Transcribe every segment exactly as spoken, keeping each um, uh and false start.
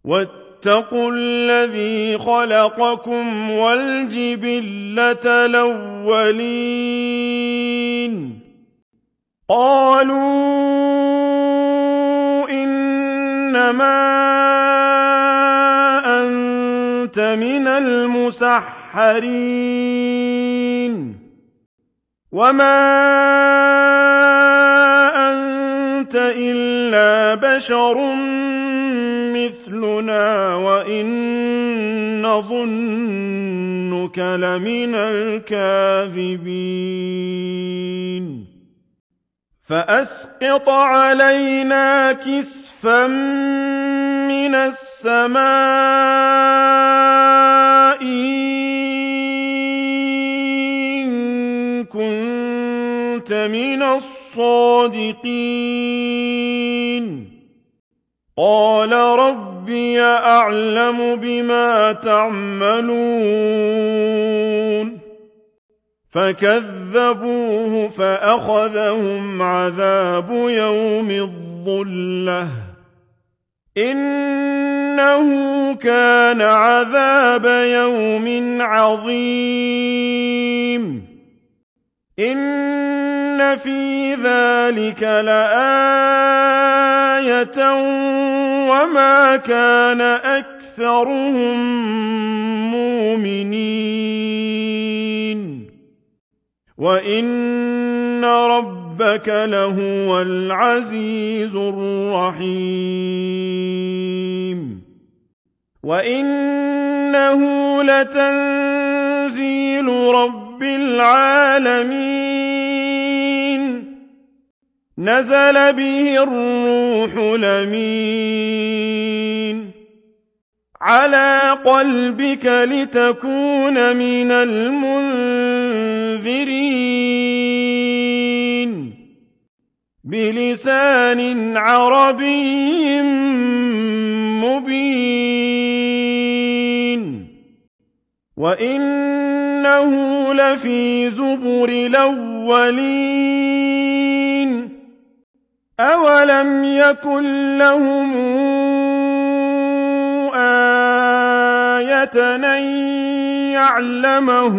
واتقوا الذي خلقكم والجبلة الأولين قالوا إنما أنت من المسحرين وما أنت إلا بشر مثلنا وإن نظنك لمن الكاذبين فأسقط علينا كسفا من السماء إن كنت من الصادقين قال ربي أعلم بما تعملون فكذبوه فأخذهم عذاب يوم الظلة إنه كان عذاب يوم عظيم إن في ذلك لآية وما كان أكثرهم مؤمنين وإن ربك لهو العزيز الرحيم وإنه لتنزيل رب العالمين نزل به الروح الأمين على قلبك لتكون من المنذرين بلسان عربي مبين وإنه لفي زبر الأولين أولم يكن لهم آية أن يعلمه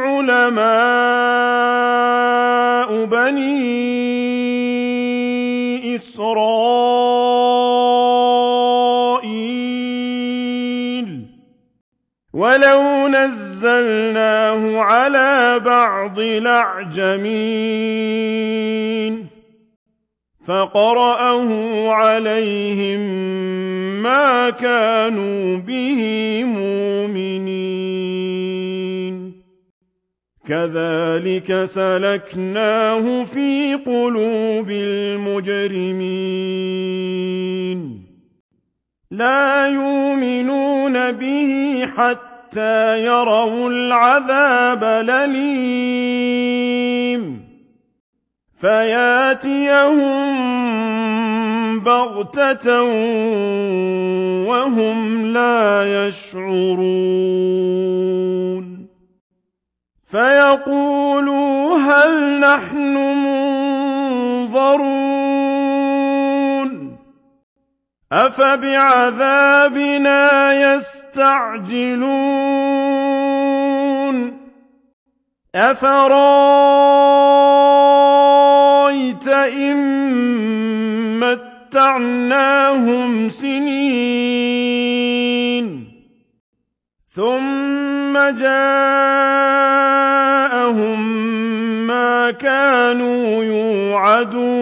علماء بني إسرائيل ولو نزلناه على بعض الأعجمين فقرأه عليهم ما كانوا به مؤمنين كذلك سلكناه في قلوب المجرمين لا يؤمنون به حتى يروا العذاب الأليم فياتيهم بغتة وهم لا يشعرون فيقولوا هل نحن منظرون أفبعذابنا يستعجلون أفرأيت إن متعناهم سنين ثم جاءهم ما كانوا يوعدون